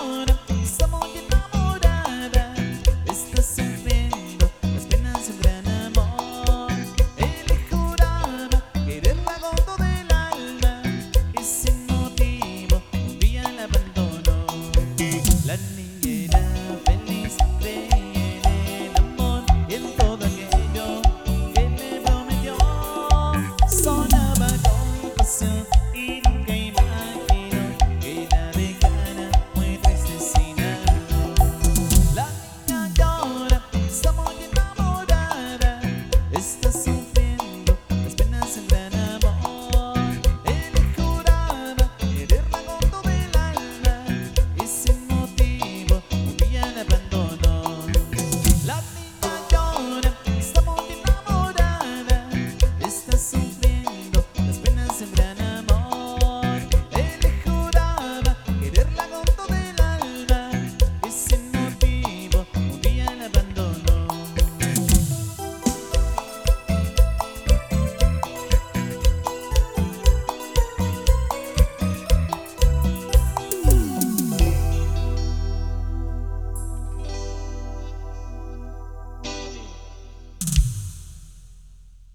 llora, está muy enamorada, está sufriendo las penas de un gran amor. Él le juraba quererla con todo el alma y sin motivo un día la abandonó. La niña era feliz, creía en el amor y en todo aquello que le prometió. Sonaba con pasión y nunca imaginó que la dejara muy triste sin amor. La niña llora, está muy enamorada, está sufriendo las penas de un gran amor. Él le juraba quererla con todo el alma y sin motivo un día la abandonó. La niña llora, está muy enamorada, está sufriendo las penas de un gran amor.